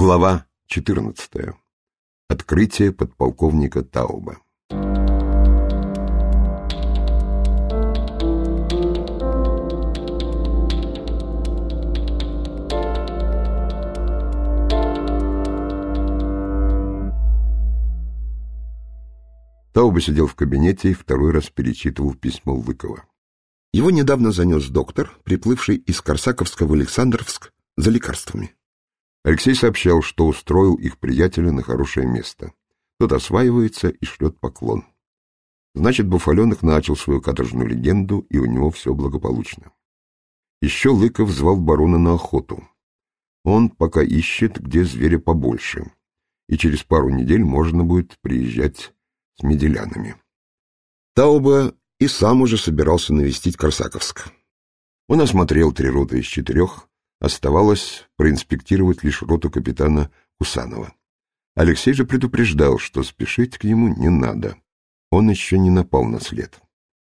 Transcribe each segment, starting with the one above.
Глава 14. Открытие подполковника Тауба. Тауба сидел в кабинете и второй раз перечитывал письмо Лыкова. Его недавно занес доктор, приплывший из Корсаковска в Александровск за лекарствами. Алексей сообщал, что устроил их приятеля на хорошее место. Тот осваивается и шлет поклон. Значит, Буфаленок начал свою каторжную легенду, и у него все благополучно. Еще Лыков звал барона на охоту. Он пока ищет, где зверя побольше, и через пару недель можно будет приезжать с меделянами. Тауба и сам уже собирался навестить Корсаковск. Он осмотрел 3 роты из 4, оставалось проинспектировать лишь роту капитана Кусанова. Алексей же предупреждал, что спешить к нему не надо. Он еще не напал на след.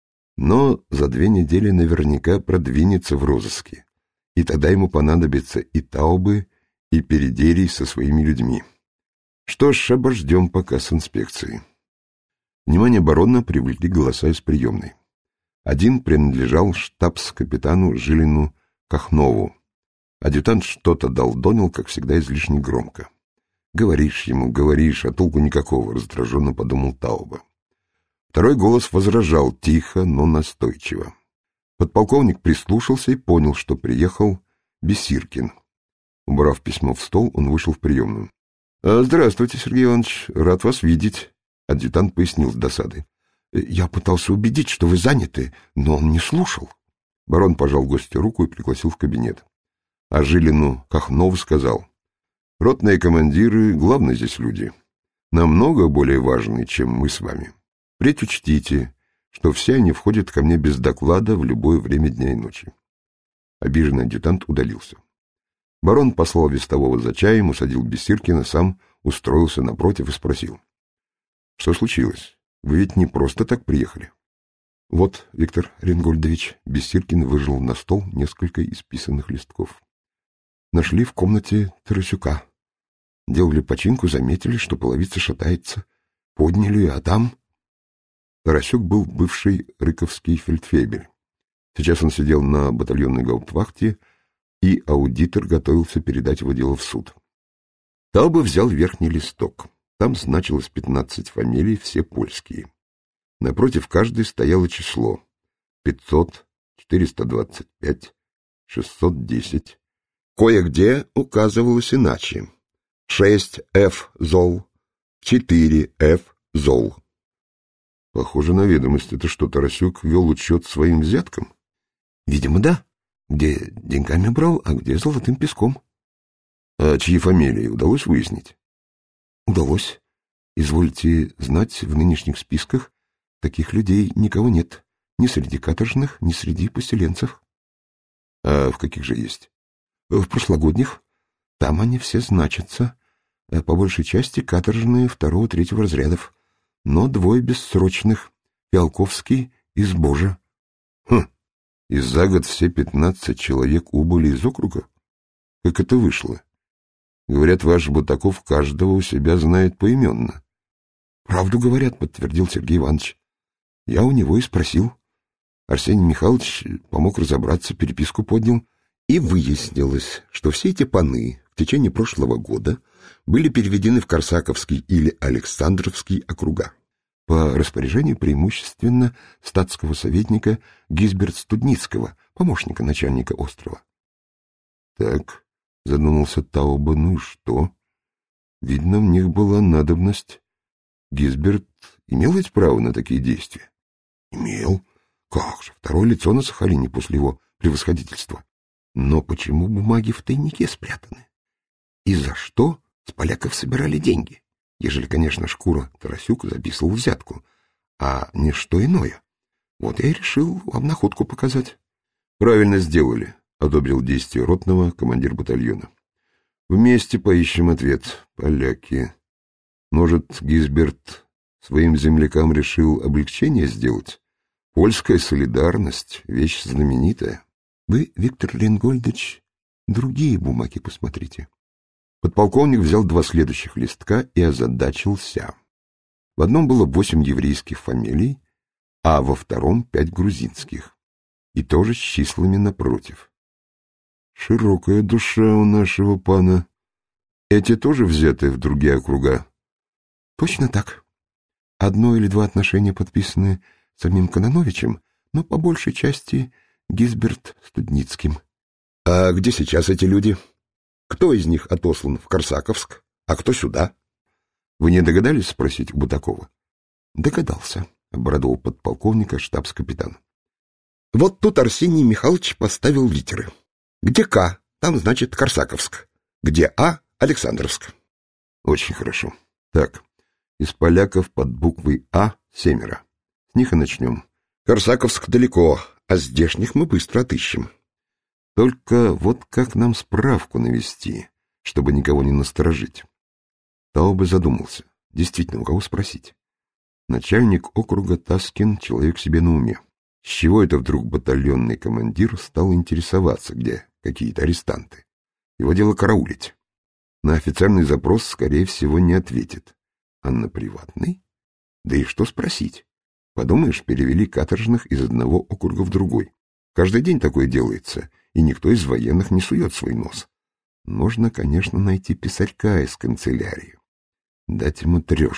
Но за 2 недели наверняка продвинется в розыске, и тогда ему понадобится и Таубы, и Передерий со своими людьми. Что ж, обождем пока с инспекцией. Внимание барона привлекли голоса из приемной. Один принадлежал штабс-капитану Жилину Кахнову. Адъютант что-то долдонил, как всегда, излишне громко. «Говоришь ему, говоришь, а толку никакого», — раздраженно подумал Тауба. Второй голос возражал тихо, но настойчиво. Подполковник прислушался и понял, что приехал Бесиркин. Убрав письмо в стол, он вышел в приемную. «Здравствуйте, Сергей Иванович, рад вас видеть», — адъютант пояснил с досадой. «Я пытался убедить, что вы заняты, но он не слушал». Барон пожал гостю руку и пригласил в кабинет. А Жилину Кахнову сказал: «Ротные командиры — главные здесь люди, намного более важные, чем мы с вами. Впредь учтите, что все они входят ко мне без доклада в любое время дня и ночи». Обиженный адъютант удалился. Барон послал вестового за чаем, усадил Бесиркина, сам устроился напротив и спросил: «Что случилось? Вы ведь не просто так приехали?» «Вот, Виктор Ренгольдович», — Бесиркин выложил на стол несколько исписанных листков. «Нашли в комнате Тарасюка. Делали починку, заметили, что половица шатается. Подняли, а там...» Тарасюк был бывший рыковский фельдфебель. Сейчас он сидел на батальонной гауптвахте, и аудитор готовился передать его дело в суд. Тауба взял верхний листок. Там значилось 15 фамилий, все польские. Напротив каждой стояло число: 500, 425, 610. Кое-где указывалось иначе: 6Ф зол, 4Ф зол. Похоже на ведомость. Это что, Тарасюк вел учет своим взяткам? Видимо, да. Где деньгами брал, а где золотым песком. А чьи фамилии удалось выяснить? Удалось. Извольте знать, в нынешних списках таких людей никого нет. Ни среди каторжных, ни среди поселенцев. А в каких же есть? В прошлогодних. Там они все значатся. По большей части каторжные 2-3 разрядов. Но 2 бессрочных. Фиалковский и Сбожа. И за год все 15 человек убыли из округа? Как это вышло? Говорят, ваш Бутаков каждого у себя знает поименно. Правду говорят, подтвердил Сергей Иванович. Я у него и спросил. Арсений Михайлович помог разобраться, переписку поднял. И выяснилось, что все эти паны в течение прошлого года были переведены в Корсаковский или Александровский округа по распоряжению преимущественно статского советника Гизберт-Студницкого, помощника начальника острова. Так, задумался Тауба, ну и что? Видно, в них была надобность. Гизберт имел ведь право на такие действия? Имел. Как же, 2-е лицо на Сахалине после его превосходительства. Но почему бумаги в тайнике спрятаны? И за что с поляков собирали деньги? Ежели, конечно, шкура Тарасюк записывал взятку, а не что иное. Вот я и решил вам находку показать. Правильно сделали, одобрил действие ротного командир батальона. Вместе поищем ответ. Поляки. Может, Гизберт своим землякам решил облегчение сделать? Польская солидарность — вещь знаменитая. Вы, Виктор Ренгольдович, другие бумаги посмотрите. Подполковник взял 2 следующих листка и озадачился. В одном было 8 еврейских фамилий, а во втором 5 грузинских, и тоже с числами напротив. Широкая душа у нашего пана. Эти тоже взяты в другие округа? Точно так. 1 или 2 отношения подписаны самим Кононовичем, но по большей части Гизберт Студницким. А где сейчас эти люди? Кто из них отослан в Корсаковск, а кто сюда? Вы не догадались спросить у Бутакова? Догадался, обрадовал подполковника штабс-капитан. Вот тут Арсений Михайлович поставил литеры. Где К, там значит Корсаковск. Где А — Александровск. Очень хорошо. Так, из поляков под буквой А 7. С них и начнем. Корсаковск далеко, а здешних мы быстро отыщем. Только вот как нам справку навести, чтобы никого не насторожить? Таубе задумался. Действительно, у кого спросить? Начальник округа Таскин — человек себе на уме. С чего это вдруг батальонный командир стал интересоваться, где какие-то арестанты? Его дело караулить. На официальный запрос, скорее всего, не ответит. А на приватный? Да и что спросить? Подумаешь, перевели каторжных из одного округа в другой. Каждый день такое делается, и никто из военных не сует свой нос. Можно, конечно, найти писарька из канцелярии. Дать ему 3.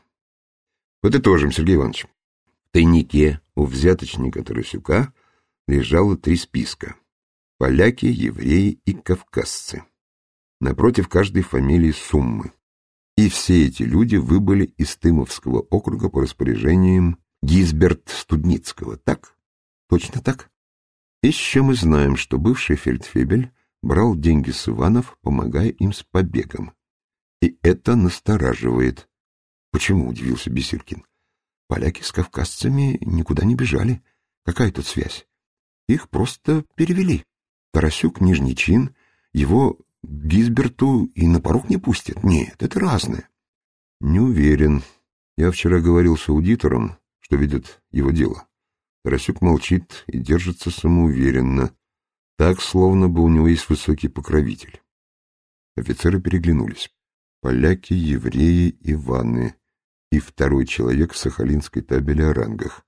Подытожим, Сергей Иванович. В тайнике у взяточника Тарасюка лежало 3 списка. Поляки, евреи и кавказцы. Напротив каждой фамилии суммы. И все эти люди выбыли из Тымовского округа по распоряжениям Гизберт Студницкого. Так? Точно так? Еще мы знаем, что бывший фельдфебель брал деньги с Иванов, помогая им с побегом. И это настораживает. Почему, удивился Бесиркин? Поляки с кавказцами никуда не бежали. Какая тут связь? Их просто перевели. Тарасюк — нижний чин, его к Гизберту и на порог не пустят. Нет, это разное. Не уверен. Я вчера говорил с аудитором, что ведет его дело. Тарасюк молчит и держится самоуверенно, так, словно бы у него есть высокий покровитель. Офицеры переглянулись. Поляки, евреи, Иваны и 2 человек в сахалинской табели о рангах.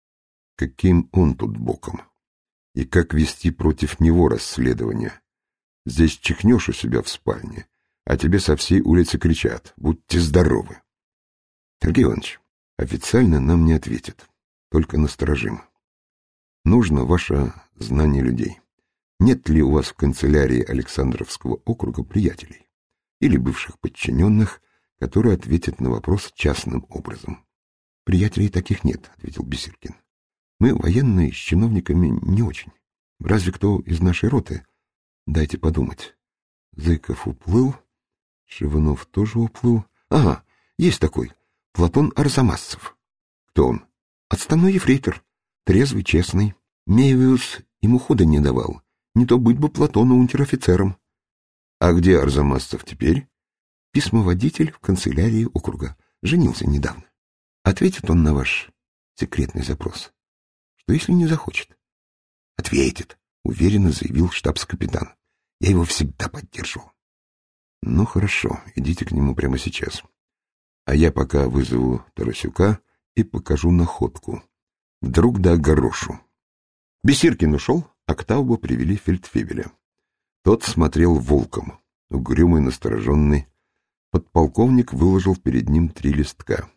Каким он тут боком? И как вести против него расследование? Здесь чихнешь у себя в спальне, а тебе со всей улицы кричат: «Будьте здоровы!» Сергей Иванович, официально нам не ответят, только насторожим. Нужно ваше знание людей. Нет ли у вас в канцелярии Александровского округа приятелей или бывших подчиненных, которые ответят на вопрос частным образом? Приятелей таких нет, ответил Бесиркин. Мы, военные, с чиновниками не очень. Разве кто из нашей роты? Дайте подумать. Зыков уплыл, Шиванов тоже уплыл. Ага, есть такой, Платон Арзамасцев. Кто он? Отставной ефрейтор, трезвый, честный. Мейвиус ему хода не давал. Не то быть бы Платону унтер-офицером. А где Арзамасцев теперь? Письмоводитель в канцелярии округа. Женился недавно. Ответит он на ваш секретный запрос. Что если не захочет? Ответит, уверенно заявил штабс-капитан. Я его всегда поддерживал. Ну хорошо, идите к нему прямо сейчас. А я пока вызову Тарасюка и покажу находку. Вдруг да огорошу. Бесиркин ушел, а к Таубу привели фельдфебеля. Тот смотрел волком, угрюмый, настороженный. Подполковник выложил перед ним 3 листка.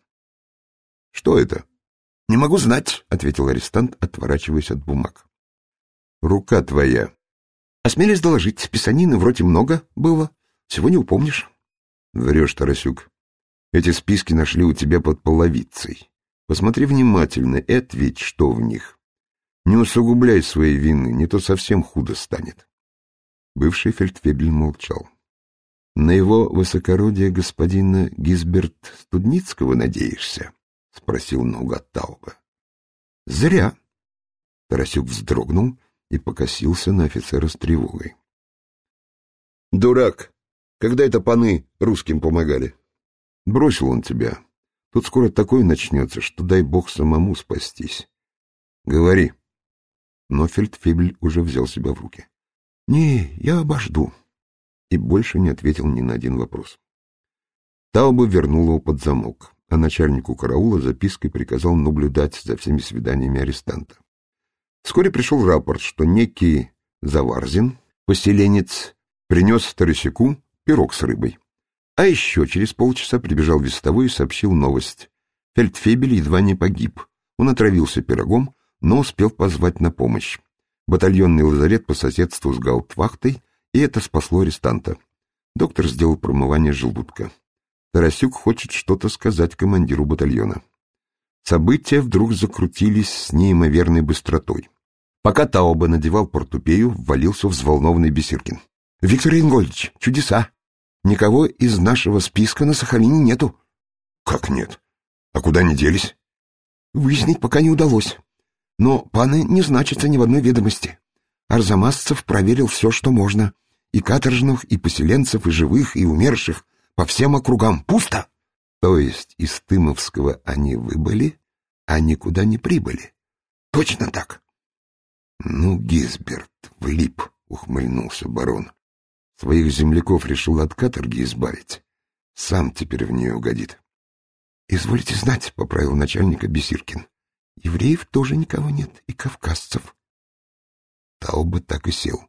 — Что это? — Не могу знать, — ответил арестант, отворачиваясь от бумаг. — Рука твоя. — Осмелюсь доложить, писанины вроде много было. Всего не упомнишь. — Врешь, Тарасюк. Эти списки нашли у тебя под половицей. Посмотри внимательно и ответь, что в них. Не усугубляй своей вины, не то совсем худо станет. Бывший фельдфебель молчал. — На его высокородие господина Гизберт Студницкого надеешься? — спросил наугад Таубе. — Зря. Тарасюк вздрогнул и покосился на офицера с тревогой. — Дурак! Когда это паны русским помогали? — Бросил он тебя. Тут скоро такое начнется, что дай бог самому спастись. — Говори. Но фельдфебель уже взял себя в руки. — Не, я обожду. и больше не ответил ни на один вопрос. Тауба вернула его под замок, а начальнику караула запиской приказал наблюдать за всеми свиданиями арестанта. Вскоре пришел рапорт, что некий Заварзин, поселенец, принес Тарасюку пирог с рыбой. А еще через полчаса прибежал вестовой и сообщил новость. Фельдфебель едва не погиб. Он отравился пирогом, но успел позвать на помощь. Батальонный лазарет по соседству с гауптвахтой, и это спасло арестанта. Доктор сделал промывание желудка. Тарасюк хочет что-то сказать командиру батальона. События вдруг закрутились с неимоверной быстротой. Пока Тауба надевал портупею, ввалился взволнованный Бесиркин. — Виктор Ингольдович, чудеса! Никого из нашего списка на Сахалине нету. — Как нет? А куда они делись? — Выяснить пока не удалось. Но паны не значатся ни в одной ведомости. Арзамасцев проверил все, что можно. И каторжных, и поселенцев, и живых, и умерших. По всем округам пусто. То есть из Тымовского они выбыли, а никуда не прибыли. Точно так. Ну, Гизберт влип, ухмыльнулся барон. Своих земляков решил от каторги избавить. Сам теперь в нее угодит. Извольте знать, поправил начальника Бесиркин. Евреев тоже никого нет, и кавказцев. Тауба так и сел.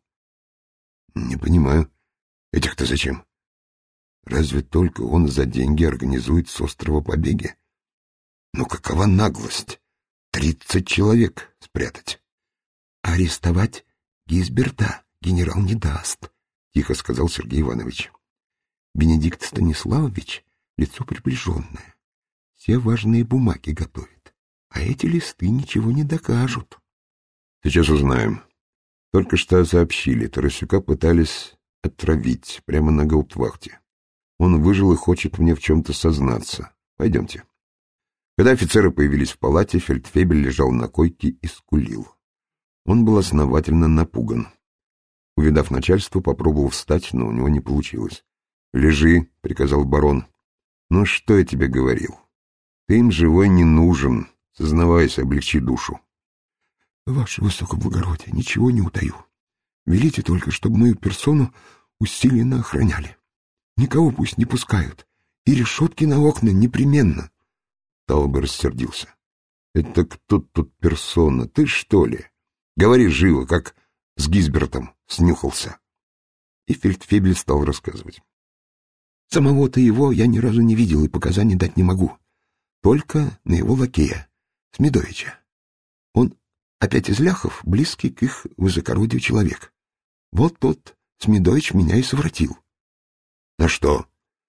Не понимаю. Этих-то зачем? Разве только он за деньги организует с острова побеги? Но какова наглость? 30 человек спрятать. Арестовать Гизберта генерал не даст, тихо сказал Сергей Иванович. Бенедикт Станиславович — лицо приближенное. Все важные бумаги готовит, а эти листы ничего не докажут. Сейчас узнаем. Только что сообщили, Тарасюка пытались отравить прямо на гауптвахте. Он выжил и хочет мне в чем-то сознаться. Пойдемте. Когда офицеры появились в палате, фельдфебель лежал на койке и скулил. Он был основательно напуган. Увидав начальство, попробовал встать, но у него не получилось. — Лежи, — приказал барон. — Ну, что я тебе говорил? Ты им живой не нужен. Сознавайся, облегчи душу. — Ваше высокоблагородие, ничего не утаю. Велите только, чтобы мою персону усиленно охраняли. Никого пусть не пускают. И решетки на окна непременно. Тауба рассердился. — Это кто тут персона? Ты, что ли? Говори живо, как с Гизбертом снюхался. И фельдфебель стал рассказывать. Самого-то его я ни разу не видел и показаний дать не могу. Только на его лакея, Смедовича. Он опять из ляхов, близкий к их высокородию человек. Вот тот Смедович меня и совратил. На что?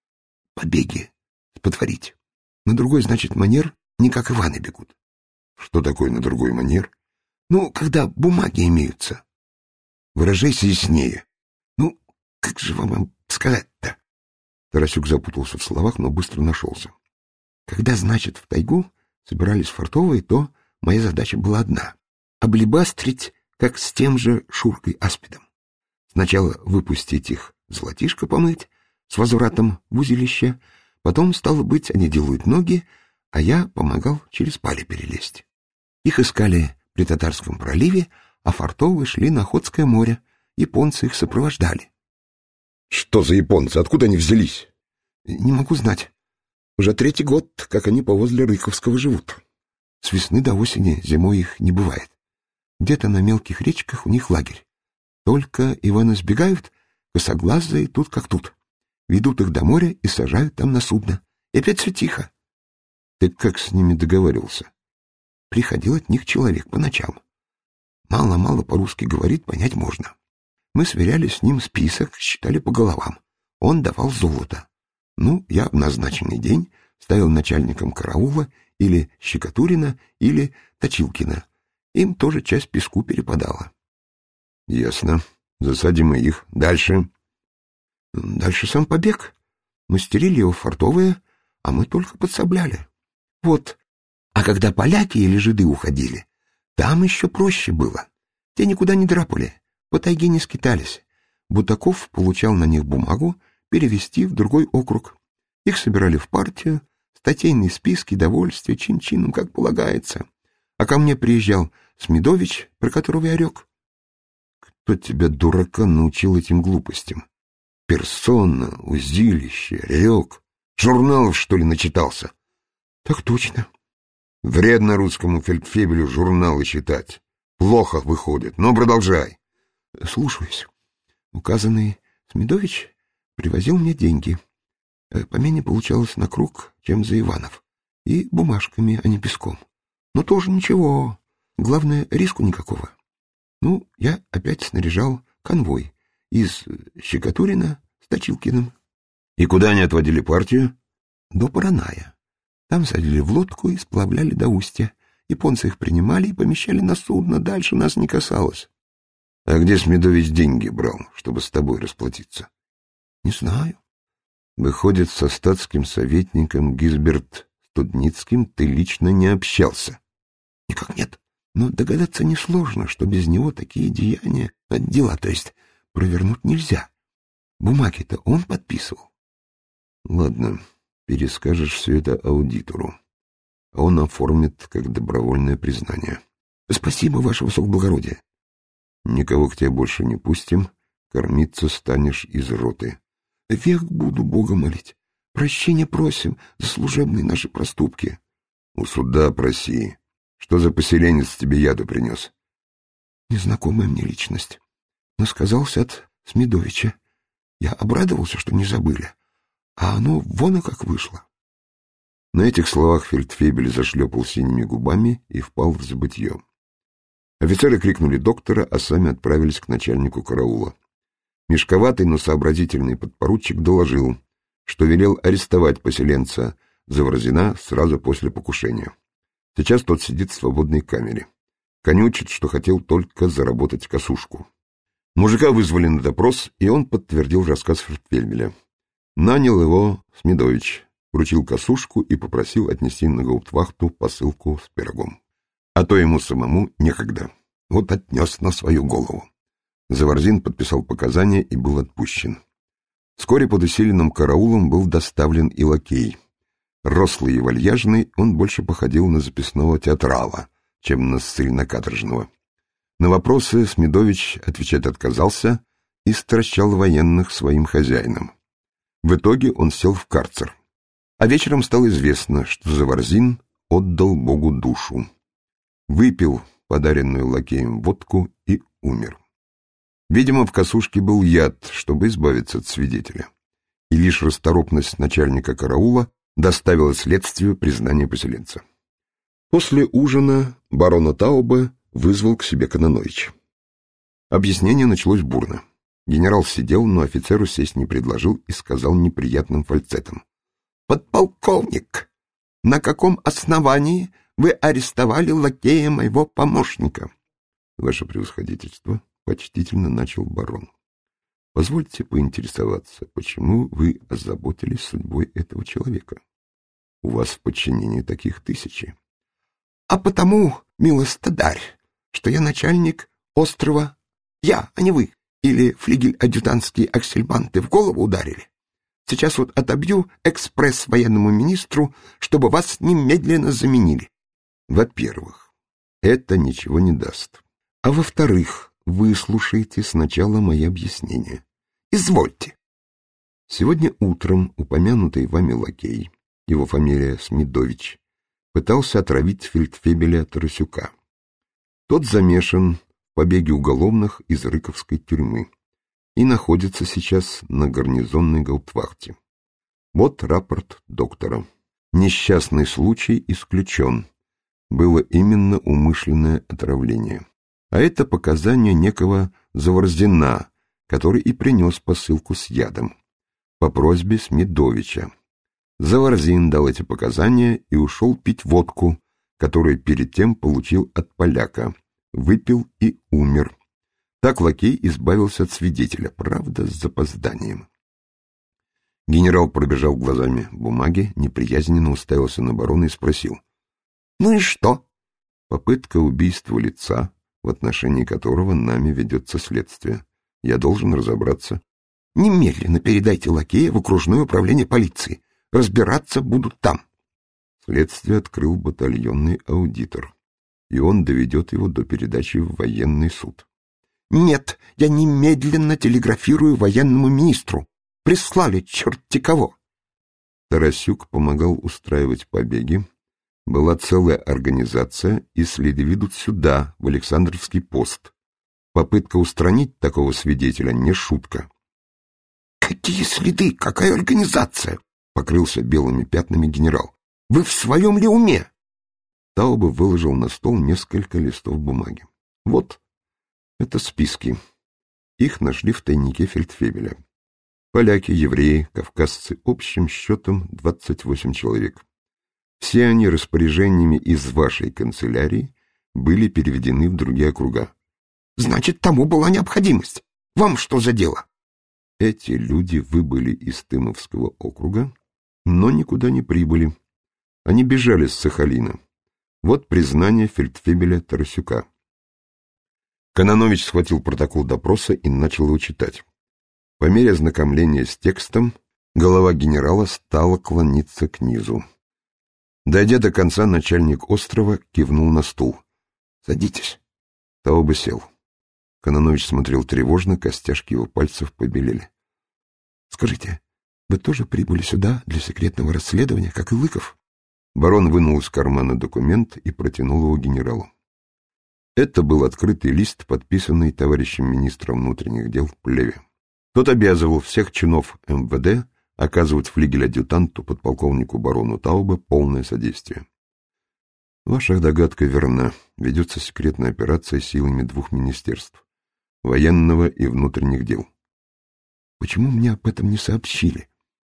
Побеги спотворить. На другой, значит, манер не как Иваны бегут. Что такое на другой манер? Ну, когда бумаги имеются. Выражайся яснее. Ну, как же вам сказать-то? Тарасюк запутался в словах, но быстро нашелся. Когда, значит, в тайгу собирались фартовые, то моя задача была одна — облибастрить, как с тем же Шуркой Аспидом. Сначала выпустить их золотишко помыть с возвратом в узилище, потом, стало быть, они делают ноги, а я помогал через пали перелезть. Их искали при Татарском проливе, а фартовые шли на Охотское море. Японцы их сопровождали. — Что за японцы? Откуда они взялись? — Не могу знать. Уже 3-й год, как они повозле Рыковского живут. С весны до осени зимой их не бывает. Где-то на мелких речках у них лагерь. Только Иваны сбегают, косоглазые тут как тут. Ведут их до моря и сажают там на судно. И опять все тихо. Ты как с ними договаривался? Приходил от них человек по ночам. Мало-мало по-русски говорит, понять можно. Мы сверяли с ним список, считали по головам. Он давал золото. Ну, я в назначенный день ставил начальником караула или Щекотурина, или Точилкина. Им тоже часть песку перепадала. — Ясно. Засадим и их. Дальше? — Дальше сам побег. Мастерили его фартовые, а мы только подсобляли. Вот. А когда поляки или жиды уходили, там еще проще было. Те никуда не драпали, по тайге не скитались. Бутаков получал на них бумагу перевести в другой округ. Их собирали в партию, статейные списки, довольствия, чин-чином, как полагается. А ко мне приезжал Смедович, про которого я рек. Кто тебя, дурака, научил этим глупостям? персона, узилище, рек. Журналов, что ли, начитался? Так точно. Вредно русскому фельдфебелю журналы читать. Плохо выходит, но продолжай. Слушаюсь. Указанный Смедович привозил мне деньги. Помене получалось на круг, чем за Иванов. И бумажками, а не песком. Но тоже ничего. Главное, риску никакого. Ну, я опять снаряжал конвой из Щекотурина с Точилкиным. И куда они отводили партию? До Параная. Там садили в лодку и сплавляли до устья. Японцы их принимали и помещали на судно, дальше нас не касалось. А где Смедович деньги брал, чтобы с тобой расплатиться? Не знаю. Выходит, со статским советником Гизберт Студницким ты лично не общался? Никак нет. Но догадаться несложно, что без него такие деяния, дела, то есть, провернуть нельзя. Бумаги-то он подписывал. Ладно, перескажешь все это аудитору. А он оформит как добровольное признание. Спасибо, ваше высокоблагородие. Никого к тебе больше не пустим, кормиться станешь из роты. Век буду Бога молить. Прощения просим за служебные наши проступки. У суда проси. Что за поселенец тебе яду принес? Незнакомая мне личность. Но сказался от Смедовича. Я обрадовался, что не забыли. А оно вон и как вышло. На этих словах фельдфебель зашлепал синими губами и впал в забытье. Офицеры крикнули доктора, а сами отправились к начальнику караула. Мешковатый, но сообразительный подпоручик доложил, что велел арестовать поселенца Заварзина сразу после покушения. Сейчас тот сидит в свободной камере. Конючит, что хотел только заработать косушку. Мужика вызвали на допрос, и он подтвердил рассказ фельдфебеля. Нанял его Смедович, вручил косушку и попросил отнести на гауптвахту посылку с пирогом. А то ему самому некогда. Вот отнес на свою голову. Заварзин подписал показания и был отпущен. Вскоре под усиленным караулом был доставлен и лакей. Рослый и вальяжный, он больше походил на записного театрала, чем на ссыльно-каторжного. На вопросы Смедович отвечать отказался и стращал военных своим хозяином. В итоге он сел в карцер. А вечером стало известно, что Заварзин отдал Богу душу. Выпил подаренную лакеем водку и умер. Видимо, в косушке был яд, чтобы избавиться от свидетеля. И лишь расторопность начальника караула доставила следствию признание поселенца. После ужина барона Тауба вызвал к себе Кононович. Объяснение началось бурно. Генерал сидел, но офицеру сесть не предложил и сказал неприятным фальцетом: «Подполковник, на каком основании вы арестовали лакея моего помощника?» «Ваше превосходительство», — почтительно начал барон, — «позвольте поинтересоваться, почему вы озаботились судьбой этого человека? У вас в подчинении таких тысячи». «А потому, милостыдарь, что я начальник острова, я, а не вы, или флигель-адъютантские аксельбанты в голову ударили. Сейчас вот отобью экспресс военному министру, чтобы вас немедленно заменили». «Во-первых, это ничего не даст. А во-вторых, выслушайте сначала мои объяснения». «Извольте». Сегодня утром упомянутый вами лакей, его фамилия Смедович, пытался отравить фельдфебеля Тарасюка. Тот замешан в побеге уголовных из Рыковской тюрьмы и находится сейчас на гарнизонной гауптвахте. Вот рапорт доктора. Несчастный случай исключен. Было именно умышленное отравление. А это показания некого Заварзина, который и принес посылку с ядом, по просьбе Смедовича. Заварзин дал эти показания и ушел пить водку, которую перед тем получил от поляка, выпил и умер. Так лакей избавился от свидетеля, правда, с запозданием. Генерал пробежал глазами бумаги, неприязненно уставился на барона и спросил: «Ну и что?» «Попытка убийства лица, в отношении которого нами ведется следствие. Я должен разобраться». «Немедленно передайте лакея в окружное управление полиции. Разбираться будут там». Следствие открыл батальонный аудитор, и он доведет его до передачи в военный суд. «Нет, я немедленно телеграфирую военному министру. Прислали черти кого. Тарасюк помогал устраивать побеги. Была целая организация, и следы ведут сюда, в Александровский пост. Попытка устранить такого свидетеля не шутка. «Какие следы? Какая организация?» — покрылся белыми пятнами генерал. «Вы в своем ли уме?» Таубе выложил на стол несколько листов бумаги. «Вот, это списки. Их нашли в тайнике фельдфебеля. Поляки, евреи, кавказцы, общим счетом 28 человек. Все они распоряжениями из вашей канцелярии были переведены в другие округа». «Значит, тому была необходимость. Вам что за дело?» Эти люди выбыли из Тымовского округа, но никуда не прибыли. Они бежали с Сахалина. Вот признание фельдфебеля Тарасюка. Кононович схватил протокол допроса и начал его читать. По мере ознакомления с текстом голова генерала стала клониться к низу. Дойдя до конца, начальник острова кивнул на стул. «Садитесь». Таубе сел. Кононович смотрел тревожно, костяшки его пальцев побелели. «Скажите, вы тоже прибыли сюда для секретного расследования, как и Лыков?» Барон вынул из кармана документ и протянул его генералу. Это был открытый лист, подписанный товарищем министром внутренних дел Плеве. Тот обязывал всех чинов МВД оказывать флигель-адъютанту подполковнику барону Таубе полное содействие. Ваша догадка верна. Ведется секретная операция силами двух министерств — военного и внутренних дел. Почему мне об этом не сообщили?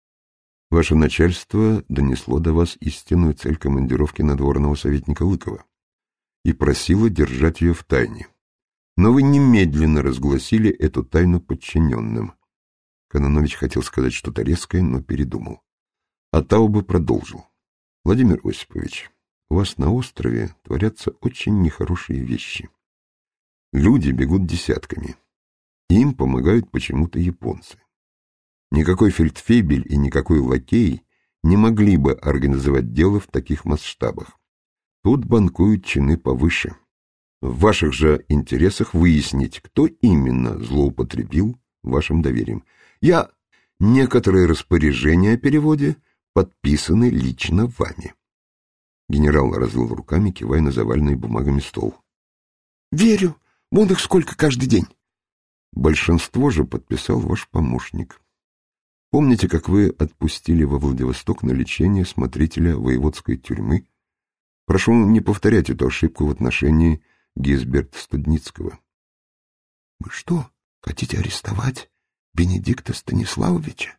Ваше начальство донесло до вас истинную цель командировки надворного советника Лыкова и просило держать ее в тайне. Но вы немедленно разгласили эту тайну подчиненным. Кононович хотел сказать что-то резкое, но передумал. А Таубе продолжил. Владимир Осипович, у вас на острове творятся очень нехорошие вещи. Люди бегут десятками. Им помогают почему-то японцы. Никакой фельдфебель и никакой лакей не могли бы организовать дело в таких масштабах. Тут банкуют чины повыше. В ваших же интересах выяснить, кто именно злоупотребил вашим доверием. Некоторые распоряжения о переводе подписаны лично вами. Генерал развел руками, кивая на заваленный бумагами стол. «Верю. Вон их сколько каждый день». Большинство же подписал ваш помощник. Помните, как вы отпустили во Владивосток на лечение смотрителя воеводской тюрьмы? Прошу не повторять эту ошибку в отношении Гизберта-Студницкого. Вы что, хотите арестовать Бенедикта Станиславовича?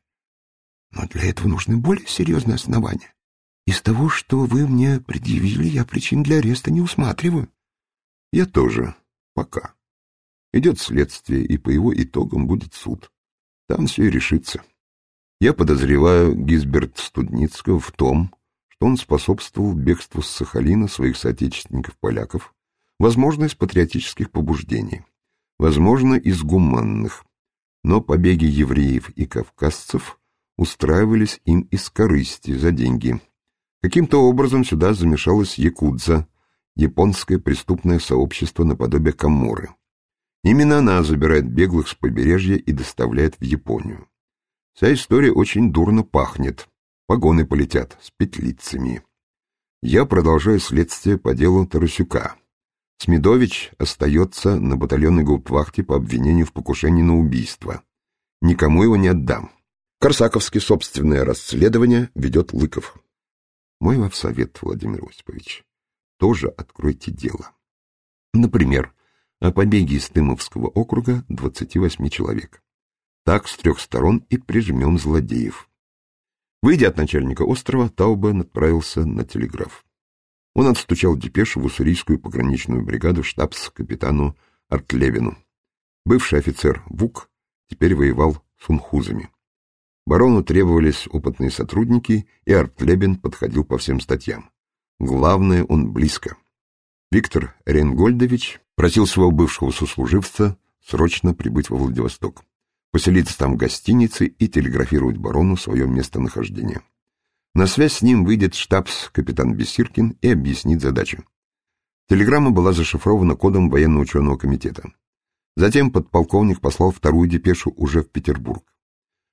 Но для этого нужны более серьезные основания. Из того, что вы мне предъявили, я причин для ареста не усматриваю. Я тоже. Пока. Идет следствие, и по его итогам будет суд. Там все и решится. Я подозреваю Гизберта Студницкого в том, что он способствовал бегству с Сахалина своих соотечественников-поляков, возможно, из патриотических побуждений, возможно, из гуманных, но побеги евреев и кавказцев устраивались им из корысти за деньги. Каким-то образом сюда замешалась якудза, японское преступное сообщество наподобие Каморры. Именно она забирает беглых с побережья и доставляет в Японию. Вся история очень дурно пахнет. Погоны полетят с петлицами. Я продолжаю следствие по делу Тарасюка. Смедович остается на батальонной гауптвахте по обвинению в покушении на убийство. Никому его не отдам. Корсаковский собственное расследование ведет Лыков. Мой вам совет, Владимир Осипович, тоже откройте дело. Например, о побеге из Тымовского округа 28 человек. Так с 3 сторон и прижмем злодеев. Выйдя от начальника острова, Таубе отправился на телеграф. Он отстучал депешу в уссурийскую пограничную бригаду штабс-капитану Артлебину. Бывший офицер ВУК теперь воевал с унхузами. Барону требовались опытные сотрудники, и Артлебин подходил по всем статьям. Главное, он близко. Виктор Ренгольдович просил своего бывшего сослуживца срочно прибыть во Владивосток, поселиться там в гостинице и телеграфировать барону свое местонахождение. На связь с ним выйдет штабс-капитан Бессиркин и объяснит задачу. Телеграмма была зашифрована кодом военно-ученого комитета. Затем подполковник послал вторую депешу уже в Петербург.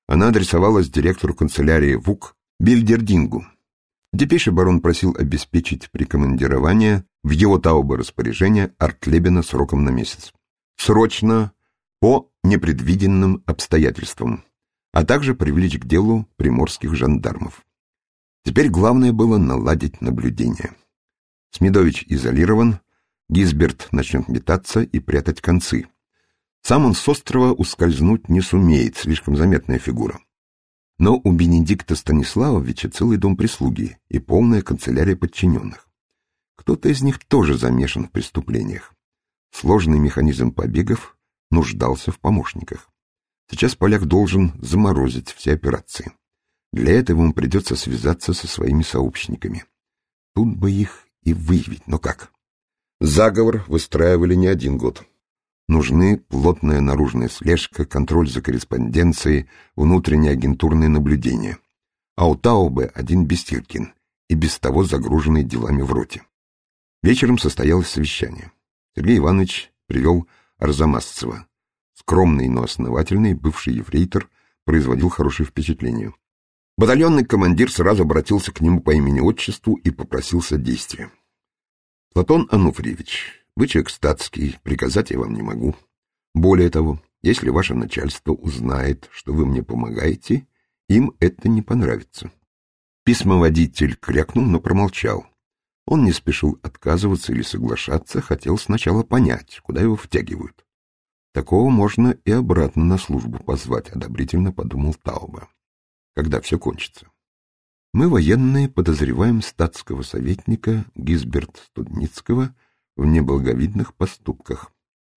Она адресовалась директору канцелярии ВУК Бильдердингу. В депеше барон просил обеспечить прикомандирование в его Таубе распоряжение Артлебена сроком на месяц. Срочно, по непредвиденным обстоятельствам, а также привлечь к делу приморских жандармов. Теперь главное было наладить наблюдение. Смедович изолирован, Гизберт начнет метаться и прятать концы. Сам он с острова ускользнуть не сумеет, слишком заметная фигура. Но у Бенедикта Станиславовича целый дом прислуги и полная канцелярия подчиненных. Кто-то из них тоже замешан в преступлениях. Сложный механизм побегов нуждался в помощниках. Сейчас поляк должен заморозить все операции. Для этого ему придется связаться со своими сообщниками. Тут бы их и выявить, но как? Заговор выстраивали не один год. Нужны плотная наружная слежка, контроль за корреспонденцией, внутреннее агентурное наблюдение. А у Таубе один Бестиркин, и без того загруженный делами в роте. Вечером состоялось совещание. Сергей Иванович привел Арзамасцева. Скромный, но основательный, бывший ефрейтор, производил хорошее впечатление. Батальонный командир сразу обратился к нему по имени-отчеству и попросил содействия. «Платон Ануфриевич, вы человек статский, приказать я вам не могу. Более того, если ваше начальство узнает, что вы мне помогаете, им это не понравится». Письмоводитель крякнул, но промолчал. Он не спешил отказываться или соглашаться, хотел сначала понять, куда его втягивают. Такого можно и обратно на службу позвать, одобрительно подумал Таубе. Когда все кончится. Мы, военные, подозреваем статского советника Гизберта Студницкого в неблаговидных поступках.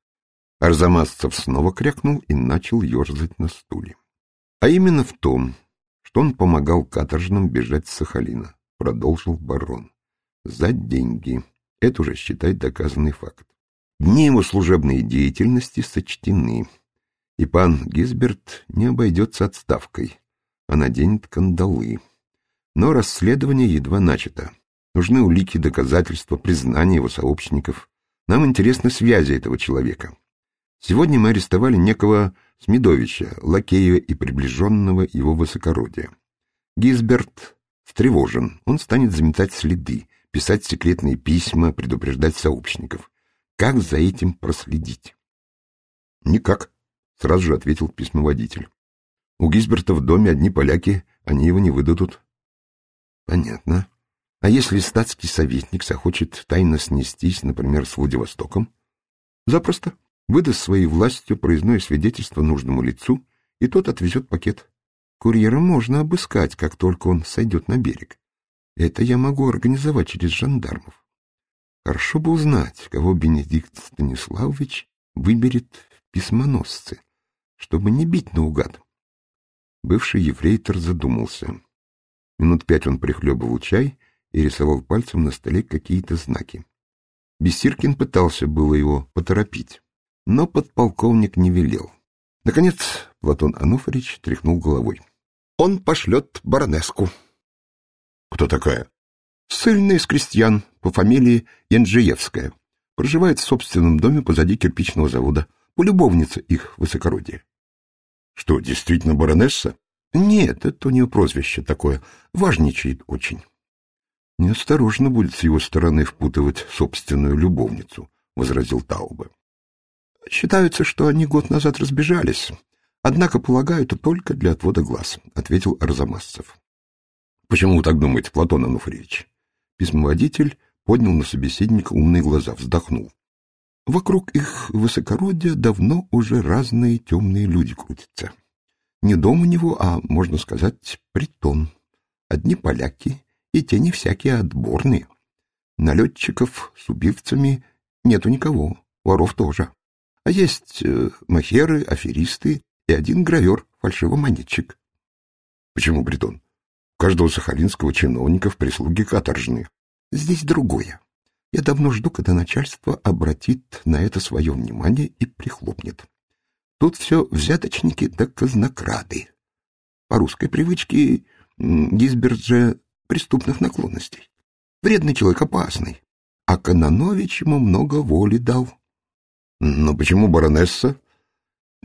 Арзамасцев снова крякнул и начал ерзать на стуле. А именно в том, что он помогал каторжным бежать с Сахалина, продолжил барон. За деньги. Это уже, считай, доказанный факт. Дни его служебной деятельности сочтены, и пан Гизберт не обойдется отставкой, а наденет кандалы. Но расследование едва начато. Нужны улики, доказательства, признания его сообщников. Нам интересны связи этого человека. Сегодня мы арестовали некого Смедовича, лакея и приближенного его высокородия. Гизберт встревожен, он станет заметать следы, писать секретные письма, предупреждать сообщников. Как за этим проследить? Никак, сразу же ответил письмоводитель. У Гизберта в доме одни поляки, они его не выдадут. Понятно. А если статский советник захочет тайно снестись, например, с Владивостоком? Запросто. Выдаст своей властью проездное свидетельство нужному лицу, и тот отвезет пакет. Курьера можно обыскать, как только он сойдет на берег. Это я могу организовать через жандармов. Хорошо бы узнать, кого Бенедикт Станиславович выберет в письмоносцы, чтобы не бить наугад. Бывший ефрейтор задумался. Минут 5 он прихлебывал чай и рисовал пальцем на столе какие-то знаки. Бессиркин пытался было его поторопить, но подполковник не велел. Наконец Платон Ануфриевич тряхнул головой. Он пошлет баронеску. Кто такая? Ссыльная из крестьян по фамилии Янджиевская. Проживает в собственном доме позади кирпичного завода. Полюбовница их высокородия. Что, действительно баронесса? Нет, это у нее прозвище такое. Важничает очень. Неосторожно будет с его стороны впутывать собственную любовницу, возразил Таубе. Считается, что они год назад разбежались. Однако, полагаю, это только для отвода глаз, ответил Арзамасцев. Почему вы так думаете, Платон Ануфриевич? Письмоводитель поднял на собеседника умные глаза, вздохнул. Вокруг их высокородия давно уже разные темные люди крутятся. Не дом у него, а, можно сказать, притон. Одни поляки, и те не всякие отборные. Налетчиков с убивцами нету никого, воров тоже. А есть махеры, аферисты и один гравер, фальшивомонетчик. Почему притон? У каждого сахалинского чиновника в прислуге каторжные. Здесь другое. Я давно жду, когда начальство обратит на это свое внимание и прихлопнет. Тут все взяточники да казнокрады. По русской привычке Гизберт же преступных наклонностей. Вредный человек, опасный. А Кононович ему много воли дал. Но почему баронесса?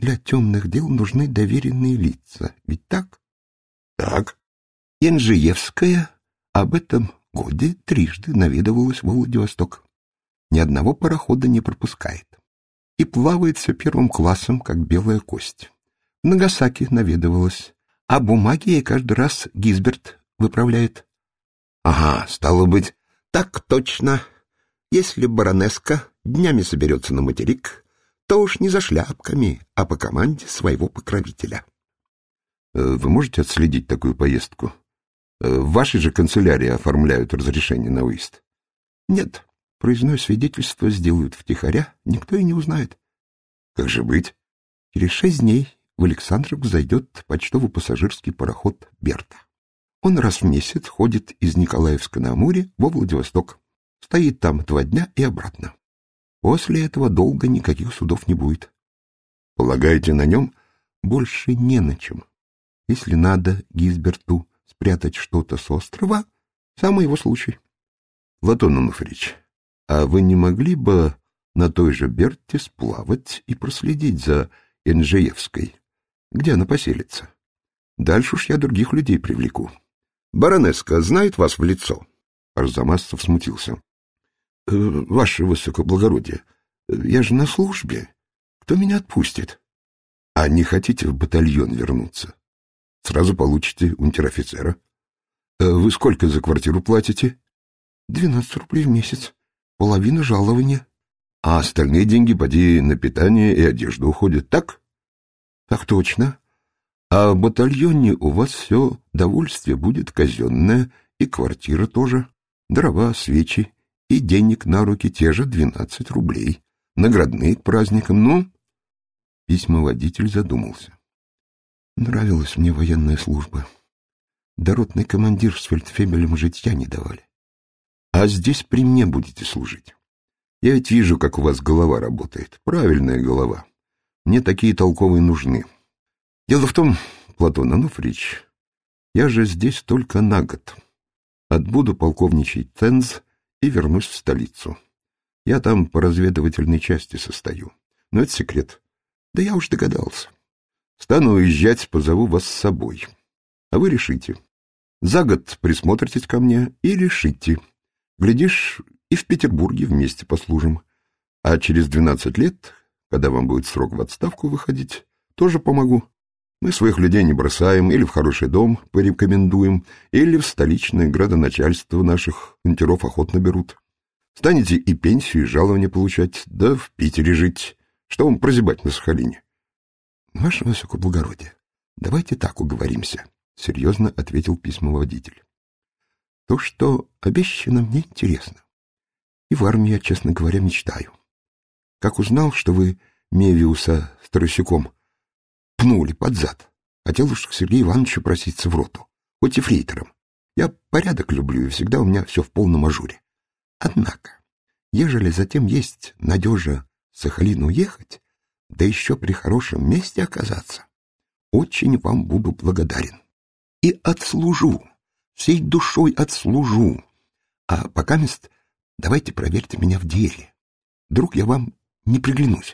для темных дел нужны доверенные лица, ведь так? Так. Янжиевская об этом годе трижды наведывалась во Владивосток. Ни одного парохода не пропускает. И плавает все первым классом, как белая кость. В Нагасаки наведывалась, а бумаги ей каждый раз Гизберт выправляет. Ага, стало быть, так точно. Если баронеска днями соберется на материк, то уж не за шляпками, а по команде своего покровителя. Вы можете отследить такую поездку? В вашей же канцелярии оформляют разрешение на выезд? Нет, проездное свидетельство сделают втихаря, никто и не узнает. Как же быть? Через 6 дней в Александровск зайдет почтово-пассажирский пароход «Берта». Он раз в месяц ходит из Николаевска на Амуре во Владивосток. Стоит там 2 дня и обратно. После этого долго никаких судов не будет. Полагаете, на нем больше не на чем? Если надо Гизберту спрятать что-то с острова, самый его случай. Платон Ануфриевич, а вы не могли бы на той же Берте сплавать и проследить за Янжиевской, где она поселится? Дальше уж я других людей привлеку. Баронеска знает вас в лицо? Арзамасцев смутился. Ваше высокоблагородие, я же на службе. Кто меня отпустит? А не хотите в батальон вернуться? Сразу получите унтер-офицера. Вы сколько за квартиру платите? 12 рублей в месяц. Половина жалования. А остальные деньги, поди, на питание и одежду уходят, так? Так точно. А в батальоне у вас все довольствие будет казенное, и квартира тоже, дрова, свечи, и денег на руки те же 12 рублей. Наградные к праздникам, ну? Письмоводитель задумался. Нравилась мне военная служба. Доротный командир с фельдфебелем житья не давали. А здесь при мне будете служить. Я ведь вижу, как у вас голова работает. Правильная голова. Мне такие толковые нужны. Дело в том, Платон Ануфриевич, я же здесь только на год. Отбуду полковничий ценз и вернусь в столицу. Я там по разведывательной части состою. Но это секрет. Да я уж догадался. Стану уезжать, позову вас с собой. А вы решите. За год присмотритесь ко мне и решите. Глядишь, и в Петербурге вместе послужим. А через 12 лет, когда вам будет срок в отставку выходить, тоже помогу. Мы своих людей не бросаем, или в хороший дом порекомендуем, или в столичное градоначальство наших унтеров охотно берут. Станете и пенсию, и жалование получать, да в Питере жить. Что вам прозябать на Сахалине? — Ваше высокоблагородие, давайте так уговоримся, — серьезно ответил письмоводитель. — То, что обещано, мне интересно. И в армии я, честно говоря, мечтаю. Как узнал, что вы Мевиуса с Тарасюком пнули под зад, хотел уж к Сергею Ивановичу проситься в роту, хоть и фрейтором. Я порядок люблю, и всегда у меня все в полном ажуре. Однако, ежели затем есть надежа Сахалин уехать, да еще при хорошем месте оказаться, очень вам буду благодарен. И отслужу, всей душой отслужу. А покамест давайте проверьте меня в деле. Вдруг я вам не приглянусь.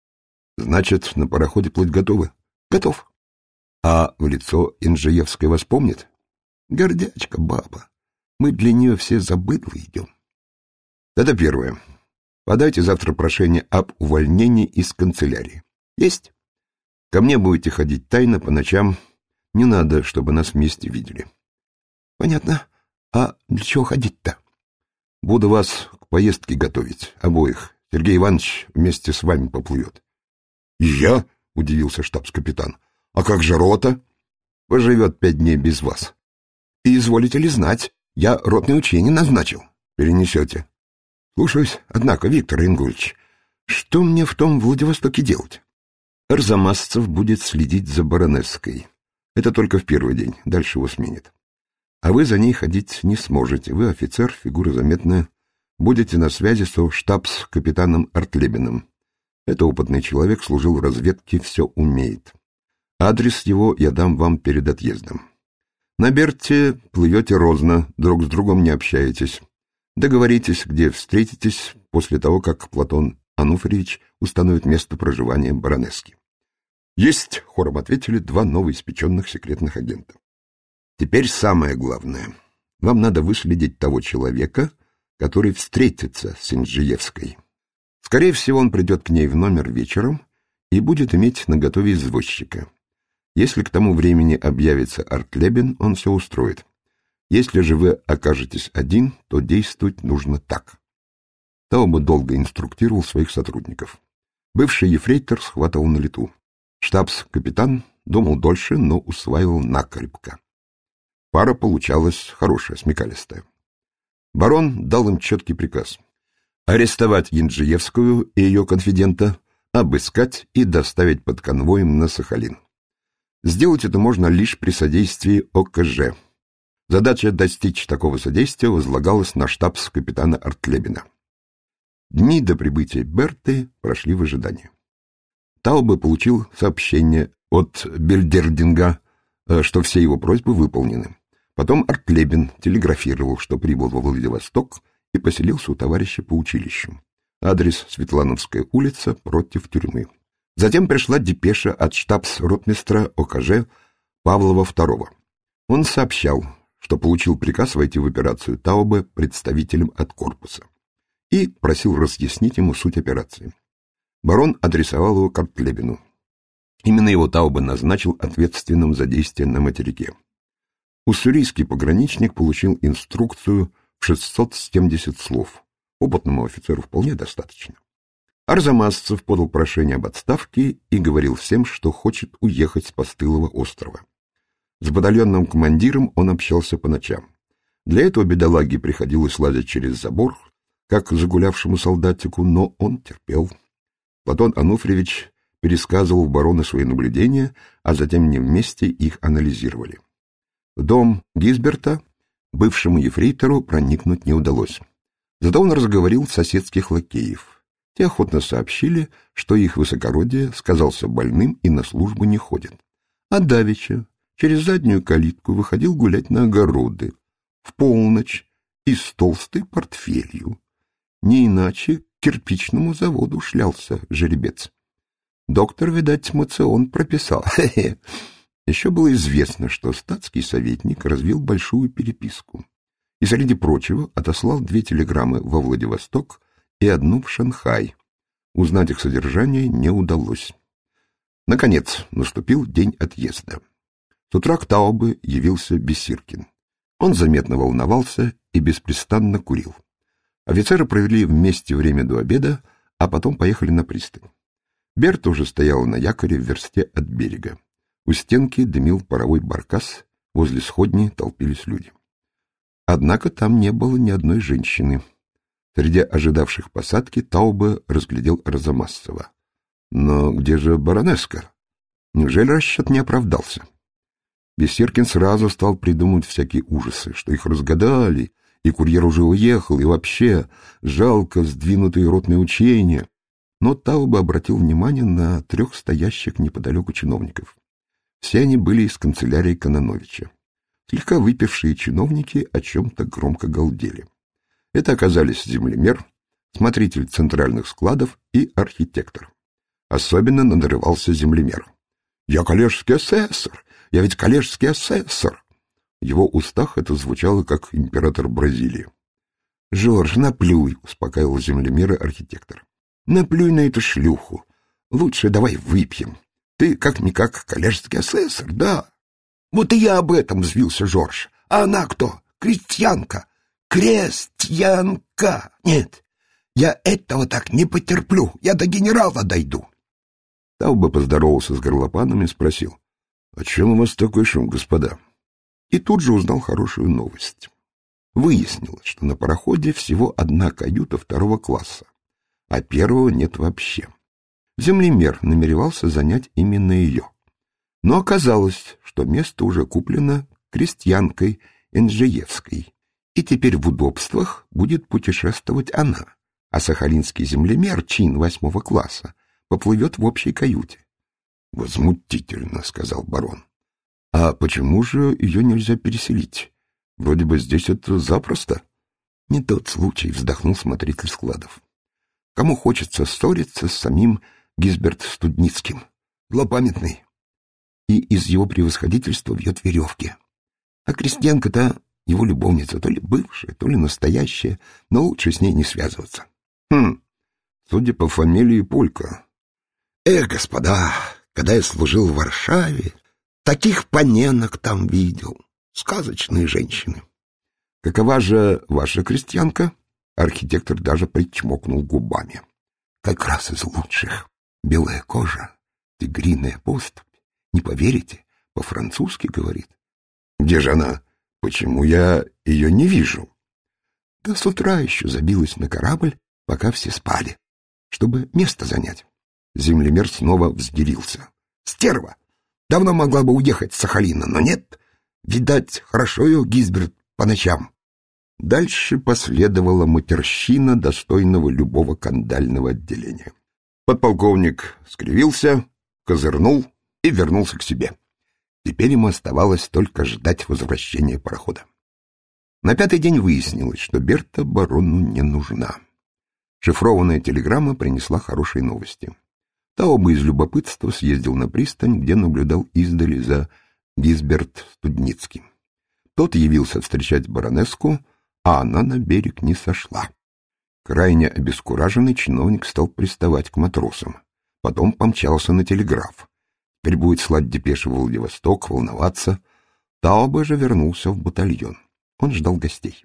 Значит, на пароходе плыть готовы? Готов. А в лицо Янжиевской вас помнит? Гордячка баба. Мы для нее все за быдло идем. Это первое. Подайте завтра прошение об увольнении из канцелярии. Есть? Ко мне будете ходить тайно по ночам. Не надо, чтобы нас вместе видели. Понятно. А для чего ходить-то? Буду вас к поездке готовить, обоих. Сергей Иванович вместе с вами поплывет. — И я? — удивился штабс-капитан. — А как же рота? — Поживет 5 дней без вас. — И изволите ли знать, я ротное учение назначил. — Перенесете. — Слушаюсь. Однако, Виктор Ингольевич, что мне в том Владивостоке делать? Арзамасцев будет следить за баронесской. Это только в первый день, дальше его сменит. А вы за ней ходить не сможете. Вы офицер, фигура заметная. Будете на связи со штабс-капитаном Артлебиным. Это опытный человек, служил в разведке, все умеет. Адрес его я дам вам перед отъездом. На Берте плывете розно, друг с другом не общаетесь. Договоритесь, где встретитесь после того, как Платон Ануфриевич установит место проживания баронесски. «Есть», — хором ответили два новоиспеченных секретных агента. «Теперь самое главное. Вам надо выследить того человека, который встретится с Инжиевской. Скорее всего, он придет к ней в номер вечером и будет иметь наготове извозчика. Если к тому времени объявится Артлебен, он все устроит. Если же вы окажетесь один, то действовать нужно так». Таубе долго инструктировал своих сотрудников. Бывший ефрейтор схватывал на лету. Штабс-капитан думал дольше, но усваивал накрепко. Пара получалась хорошая, смекалистая. Барон дал им четкий приказ: арестовать Инжиевскую и ее конфидента, обыскать и доставить под конвоем на Сахалин. Сделать это можно лишь при содействии ОКЖ. Задача достичь такого содействия возлагалась на штабс-капитана Артлебена. Дни до прибытия Берты прошли в ожидании. Таубе получил сообщение от Бельдердинга, что все его просьбы выполнены. Потом Артлебен телеграфировал, что прибыл во Владивосток и поселился у товарища по училищу. Адрес: Светлановская улица, против тюрьмы. Затем пришла депеша от штабс-ротмистра ОКЖ Павлова II. Он сообщал, что получил приказ войти в операцию Таубе представителем от корпуса, и просил разъяснить ему суть операции. Барон адресовал его к Артлебену. Именно его Таубе назначил ответственным за действия на материке. Уссурийский пограничник получил инструкцию в 670 слов. Опытному офицеру вполне достаточно. Арзамасцев подал прошение об отставке и говорил всем, что хочет уехать с Постылого острова. С батальонным командиром он общался по ночам. Для этого бедолаге приходилось лазить через забор, как загулявшему солдатику, но он терпел. Платон Ануфриевич пересказывал барону свои наблюдения, а затем они вместе их анализировали. В дом Гизберта бывшему ефрейтору проникнуть не удалось. Зато он разговорил соседских лакеев. Те охотно сообщили, что их высокородие сказался больным и на службу не ходит. А давеча через заднюю калитку выходил гулять на огороды в полночь и с толстой портфелью. Не иначе к кирпичному заводу шлялся жеребец. Доктор, видать, моцион прописал. Еще было известно, что статский советник развил большую переписку и, среди прочего, отослал 2 телеграммы во Владивосток и 1 в Шанхай. Узнать их содержание не удалось. Наконец, наступил день отъезда. С утра к Таубе явился Бессиркин. Он заметно волновался и беспрестанно курил. Офицеры провели вместе время до обеда, а потом поехали на пристань. Берта уже стояла на якоре в версте от берега. У стенки дымил паровой баркас, возле сходни толпились люди. Однако там не было ни одной женщины. Среди ожидавших посадки Таубе разглядел Арзамасцева. Но где же баронесска? Неужели расчет не оправдался? Бессиркин сразу стал придумывать всякие ужасы, что их разгадали, и курьер уже уехал, и вообще жалко сдвинутые ротные учения. Но Таубе обратил внимание на 3 стоящих неподалеку чиновников. Все они были из канцелярии Кононовича. Слегка выпившие чиновники о чем-то громко галдели. Это оказались землемер, смотритель центральных складов и архитектор. Особенно надрывался землемер. «Я коллежский асессор! Я ведь коллежский асессор!» В его устах это звучало, как император Бразилии. «Жорж, наплюй!» — успокаивал землемера архитектор. «Наплюй на эту шлюху! Лучше давай выпьем. Ты как-никак коллежский асессор, да?» «Вот и я об этом взвился Жорж. А она кто? Крестьянка! Крестьянка! Нет, я этого так не потерплю. Я до генерала дойду!» Таубе поздоровался с горлопанами и спросил: «О чем у вас такой шум, господа?» И тут же узнал хорошую новость. Выяснилось, что на пароходе всего 1 каюта 2 класса, а 1-го нет вообще. Землемер намеревался занять именно ее. Но оказалось, что место уже куплено крестьянкой Инжиевской, и теперь в удобствах будет путешествовать она, а сахалинский землемер, чин 8 класса, поплывет в общей каюте. «Возмутительно», — сказал барон. «А почему же ее нельзя переселить? Вроде бы здесь это запросто». «Не тот случай», — вздохнул смотритель складов. «Кому хочется ссориться с самим Гизберт Студницким? злопамятный. И из его превосходительства вьет веревки. А крестьянка-то его любовница, то ли бывшая, то ли настоящая, но лучше с ней не связываться. Судя по фамилии, Полька. Эх, господа, когда я служил в Варшаве, таких паненок там видел. Сказочные женщины. Какова же ваша крестьянка? Архитектор даже причмокнул губами. Как раз из лучших. Белая кожа, тигриная поступь. Не поверите, по-французски говорит. Где же она? Почему я ее не вижу? Да с утра еще забилась на корабль, пока все спали, чтобы место занять. Землемер снова взъярился. Стерва! Давно могла бы уехать с Сахалина, но нет. Видать, хорошо ее Гизберт по ночам. Дальше последовала матерщина, достойного любого кандального отделения. Подполковник скривился, козырнул и вернулся к себе. Теперь ему оставалось только ждать возвращения парохода. На пятый день выяснилось, что Берта барону не нужна. Шифрованная телеграмма принесла хорошие новости. Таубе из любопытства съездил на пристань, где наблюдал издали за Гизберт Студницким. Тот явился встречать баронесску, а она на берег не сошла. Крайне обескураженный чиновник стал приставать к матросам. Потом помчался на телеграф. Теперь будет слать депеши в Владивосток, волноваться. Таубе же вернулся в батальон. Он ждал гостей.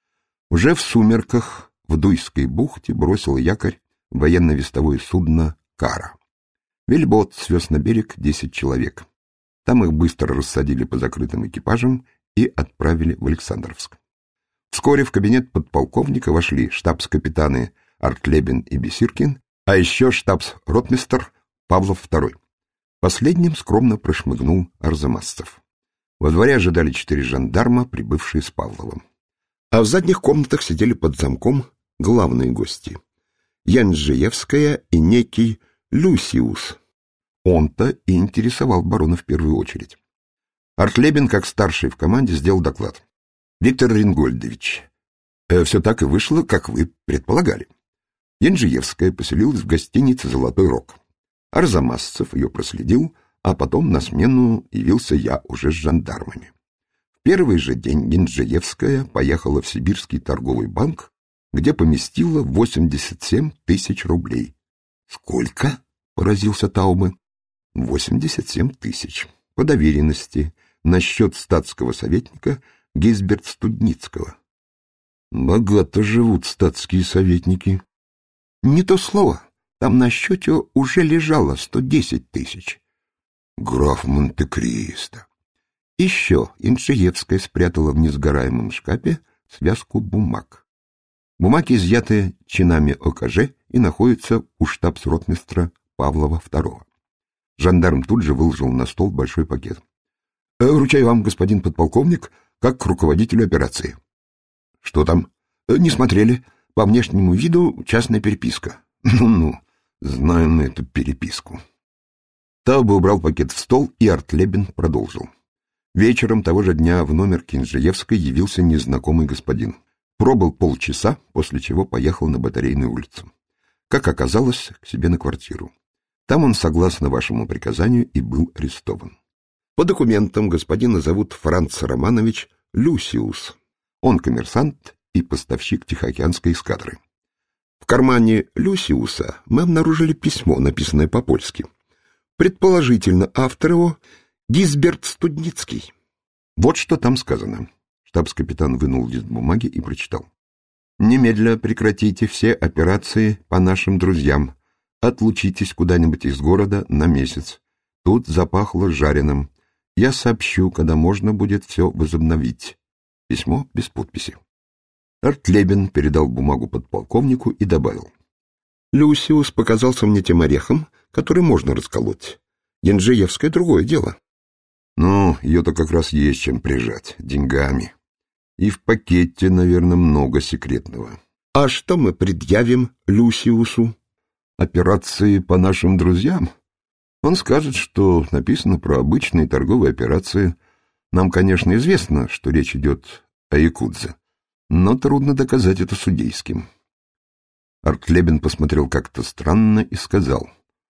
Уже в сумерках в Дуйской бухте бросил якорь военно-вестовое судно «Кара». Вельбот свез на берег 10 человек. Там их быстро рассадили по закрытым экипажам и отправили в Александровск. Вскоре в кабинет подполковника вошли штабс-капитаны Артлебен и Бесиркин, а еще штабс-ротмистр Павлов II. Последним скромно прошмыгнул Арзамасцев. Во дворе ожидали 4 жандарма, прибывшие с Павловым. А в задних комнатах сидели под замком главные гости. Янджиевская и некий Люсиус. Он-то и интересовал барона в первую очередь. Артлебен, как старший в команде, сделал доклад. «Виктор Рингольдович, все так и вышло, как вы предполагали. Янджиевская поселилась в гостинице «Золотой Рог». Арзамасцев ее проследил, а потом на смену явился я уже с жандармами. В первый же день Янджиевская поехала в Сибирский торговый банк, где поместила 87 тысяч рублей. «Сколько?» — поразился Таубе. 87 тысяч. По доверенности, на счет статского советника Гизберт Студницкого. Богато живут статские советники. Не то слово. Там на счете уже лежало 110 тысяч. Граф Монте-Кристо. Еще Янджиевская спрятала в несгораемом шкафе связку бумаг. Бумаги изъяты чинами ОКЖ и находятся у штабс-ротмистра Павлова II. Жандарм тут же выложил на стол большой пакет. «Вручаю вам, господин подполковник, как к руководителю операции». «Что там?» «Не смотрели. По внешнему виду частная переписка». «Ну-ну, знаю на эту переписку». Таубе убрал пакет в стол, и Артлебен продолжил. Вечером того же дня в номер Янджиевской явился незнакомый господин. Пробыл полчаса, после чего поехал на Батарейную улицу. Как оказалось, к себе на квартиру. Там он, согласно вашему приказанию, и был арестован. По документам господина зовут Франц Романович Люсиус. Он коммерсант и поставщик Тихоокеанской эскадры. В кармане Люсиуса мы обнаружили письмо, написанное по-польски. Предположительно, автор его Гизберт Студницкий. Вот что там сказано. Штабс-капитан вынул лист бумаги и прочитал. «Немедля прекратите все операции по нашим друзьям. Отлучитесь куда-нибудь из города на месяц. Тут запахло жареным. Я сообщу, когда можно будет все возобновить». Письмо без подписи. Артлебен передал бумагу подполковнику и добавил. «Люсиус показался мне тем орехом, который можно расколоть. Янджиевская — другое дело». «Ну, ее-то как раз есть чем прижать. Деньгами. И в пакете, наверное, много секретного». «А что мы предъявим Люсиусу?» «Операции по нашим друзьям?» Он скажет, что написано про обычные торговые операции. Нам, конечно, известно, что речь идет о якудзе, но трудно доказать это судейским. Артлебен посмотрел как-то странно и сказал.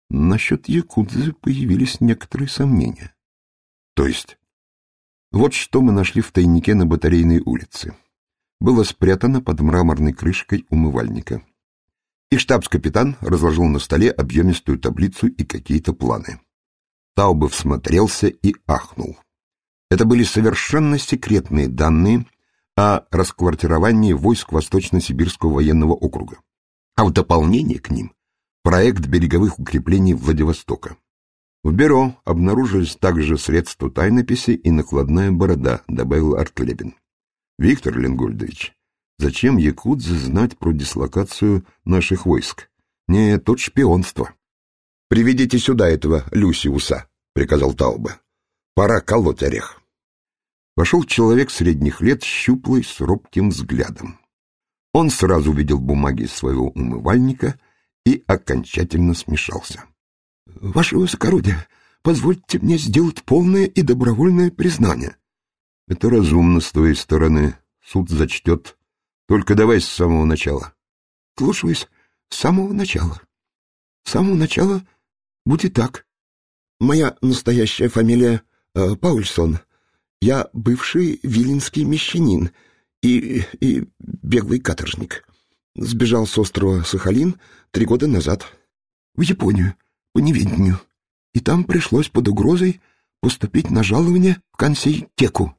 насчет якудзы появились некоторые сомнения. То есть, вот что мы нашли в тайнике на Батарейной улице. Было спрятано под мраморной крышкой умывальника. И штабс-капитан разложил на столе объемистую таблицу и какие-то планы. Таубе всмотрелся и ахнул. Это были совершенно секретные данные о расквартировании войск Восточно-Сибирского военного округа, а в дополнение к ним проект береговых укреплений Владивостока. В бюро обнаружились также средства тайнописи и накладная борода, добавил Артлебин. Виктор Ленгольдович, зачем якудзе знать про дислокацию наших войск? Нет, тут шпионство. Приведите сюда этого Люсиуса, приказал Таубе. Пора колоть орех. Вошел человек средних лет, щуплый, с робким взглядом. Он сразу увидел бумаги своего умывальника и окончательно смешался. — Ваше высокородие, позвольте мне сделать полное и добровольное признание. — Это разумно с твоей стороны. Суд зачтет. Только давай с самого начала. — Слушаюсь, с самого начала. С самого начала будет так. Моя настоящая фамилия Паульсон. Я бывший виленский мещанин и беглый каторжник. Сбежал с острова Сахалин 3 года назад в Японию по неведению, и там пришлось под угрозой поступить на жалование в Кансей-теку.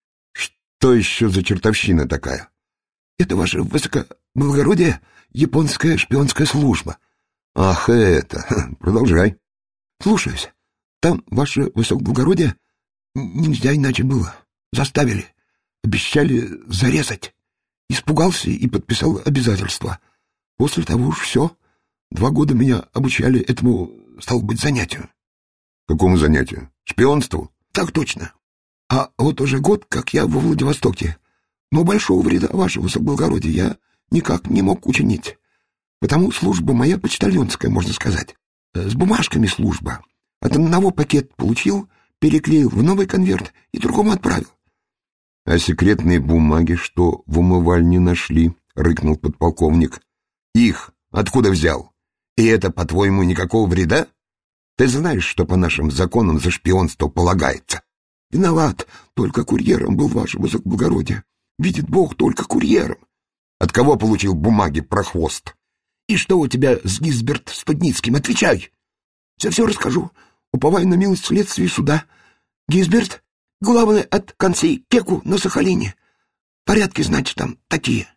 Что еще за чертовщина такая? Это, ваше высокоблагородие, японская шпионская служба. Ах, это... Продолжай. Слушаюсь. Там, ваше высокоблагородие, нельзя иначе было. Заставили. Обещали зарезать. Испугался и подписал обязательства. После того уж все. 2 года меня обучали этому, стало быть, занятию. Какому занятию? Шпионству? Так точно. А вот уже год, как я во Владивостоке. Но большого вреда, ваше высокоблагородие, я никак не мог учинить. Потому служба моя почтальонская, можно сказать. С бумажками служба. От одного пакет получил, переклеил в новый конверт и другому отправил. — А секретные бумаги, что в умывальне нашли? — рыкнул подполковник. — Их откуда взял? И это, по-твоему, никакого вреда? Ты знаешь, что по нашим законам за шпионство полагается. — Виноват, только курьером был, ваше высокоблагородие. Видит Бог, только курьером. — От кого получил бумаги, прохвост? — И что у тебя с Гизберт Студницким? Отвечай. — Все расскажу. Уповаю на милость следствия и суда. Гизберт — главный от Кансей-теку на Сахалине. Порядки, значит, там такие.